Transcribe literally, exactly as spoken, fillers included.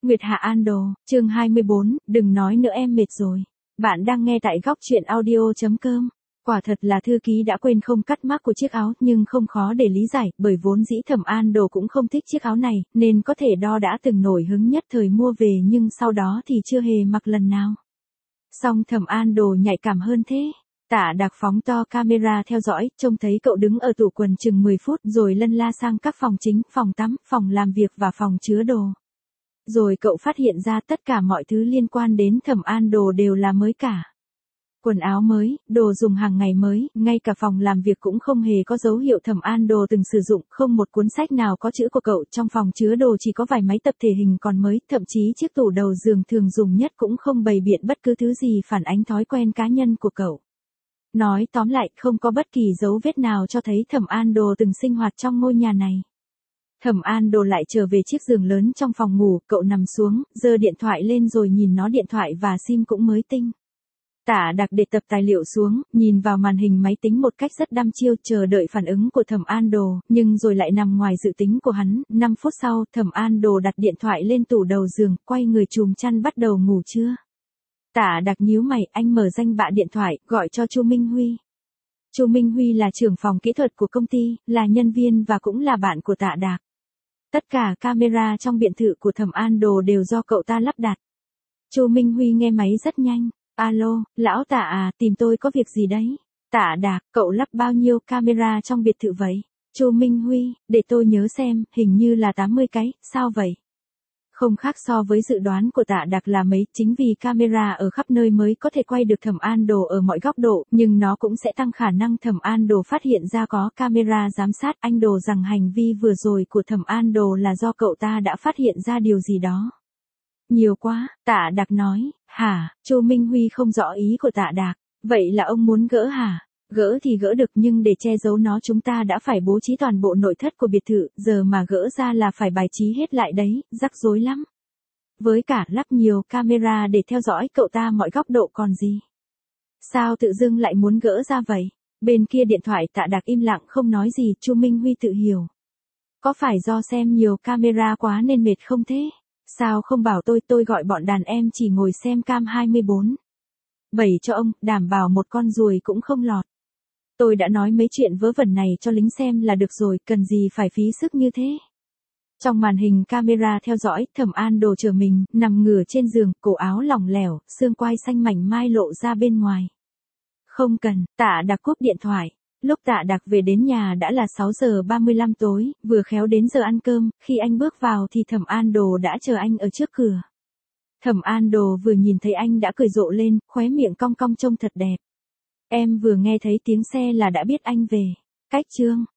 Nguyệt Hạ An Đồ, chương hai mươi bốn, đừng nói nữa em mệt rồi. Bạn đang nghe tại góc truyện audio chấm com. Quả thật là thư ký đã quên không cắt mác của chiếc áo, nhưng không khó để lý giải, bởi vốn dĩ Thẩm An Đồ cũng không thích chiếc áo này, nên có thể đo đã từng nổi hứng nhất thời mua về nhưng sau đó thì chưa hề mặc lần nào. Song Thẩm An Đồ nhạy cảm hơn thế. Tạ Đạc phóng to camera theo dõi, trông thấy cậu đứng ở tủ quần chừng mười phút rồi lân la sang các phòng chính, phòng tắm, phòng làm việc và phòng chứa đồ. Rồi cậu phát hiện ra tất cả mọi thứ liên quan đến Thẩm An Đồ đều là mới cả. Quần áo mới, đồ dùng hàng ngày mới, ngay cả phòng làm việc cũng không hề có dấu hiệu Thẩm An Đồ từng sử dụng, không một cuốn sách nào có chữ của cậu, trong phòng chứa đồ chỉ có vài máy tập thể hình còn mới, thậm chí chiếc tủ đầu giường thường dùng nhất cũng không bày biện bất cứ thứ gì phản ánh thói quen cá nhân của cậu. Nói tóm lại, không có bất kỳ dấu vết nào cho thấy Thẩm An Đồ từng sinh hoạt trong ngôi nhà này. Thẩm An Đồ lại trở về chiếc giường lớn trong phòng ngủ, cậu nằm xuống, giơ điện thoại lên rồi nhìn nó, điện thoại và sim cũng mới tinh. Tạ Đạc để tập tài liệu xuống, nhìn vào màn hình máy tính một cách rất đăm chiêu, chờ đợi phản ứng của Thẩm An Đồ, nhưng rồi lại nằm ngoài dự tính của hắn. năm phút sau, Thẩm An Đồ đặt điện thoại lên tủ đầu giường, quay người chùm chăn bắt đầu ngủ trưa. Tạ Đạc nhíu mày, anh mở danh bạ điện thoại, gọi cho Chu Minh Huy. Chu Minh Huy là trưởng phòng kỹ thuật của công ty, là nhân viên và cũng là bạn của Tạ Đạc. Tất cả camera trong biệt thự của Thẩm An Đồ đều do cậu ta lắp đặt. Chu Minh Huy nghe máy rất nhanh. Alo, lão Tạ à, tìm tôi có việc gì đấy? Tạ Đạc, cậu lắp bao nhiêu camera trong biệt thự vậy? Chu Minh Huy, để tôi nhớ xem, hình như là tám mươi cái, sao vậy? Không khác so với dự đoán của Tạ Đạc là mấy, chính vì camera ở khắp nơi mới có thể quay được Thẩm An Đồ ở mọi góc độ, nhưng nó cũng sẽ tăng khả năng Thẩm An Đồ phát hiện ra có camera giám sát. Anh đồ rằng hành vi vừa rồi của Thẩm An Đồ là do cậu ta đã phát hiện ra điều gì đó. Nhiều quá, Tạ Đạc nói. Hả? Chu Minh Huy không rõ ý của Tạ Đạc. Vậy là ông muốn gỡ hả? Gỡ thì gỡ được, nhưng để che giấu nó chúng ta đã phải bố trí toàn bộ nội thất của biệt thự, giờ mà gỡ ra là phải bài trí hết lại đấy, rắc rối lắm. Với cả lắp nhiều camera để theo dõi cậu ta mọi góc độ còn gì. Sao tự dưng lại muốn gỡ ra vậy? Bên kia điện thoại Tạ Đạc im lặng không nói gì, Chu Minh Huy tự hiểu. Có phải do xem nhiều camera quá nên mệt không thế? Sao không bảo tôi, tôi gọi bọn đàn em chỉ ngồi xem cam hai mươi bốn bảy cho ông, đảm bảo một con ruồi cũng không lọt. Tôi đã nói mấy chuyện vớ vẩn này cho lính xem là được rồi, cần gì phải phí sức như thế. Trong màn hình camera theo dõi, Thẩm An Đồ chờ mình, nằm ngửa trên giường, cổ áo lỏng lẻo, xương quai xanh mảnh mai lộ ra bên ngoài. Không cần, Tạ Đạc cúp điện thoại. Lúc Tạ Đạc về đến nhà đã là sáu giờ ba mươi lăm tối, vừa khéo đến giờ ăn cơm, khi anh bước vào thì Thẩm An Đồ đã chờ anh ở trước cửa. Thẩm An Đồ vừa nhìn thấy anh đã cười rộ lên, khóe miệng cong cong trông thật đẹp. Em vừa nghe thấy tiếng xe là đã biết anh về. Cách chương,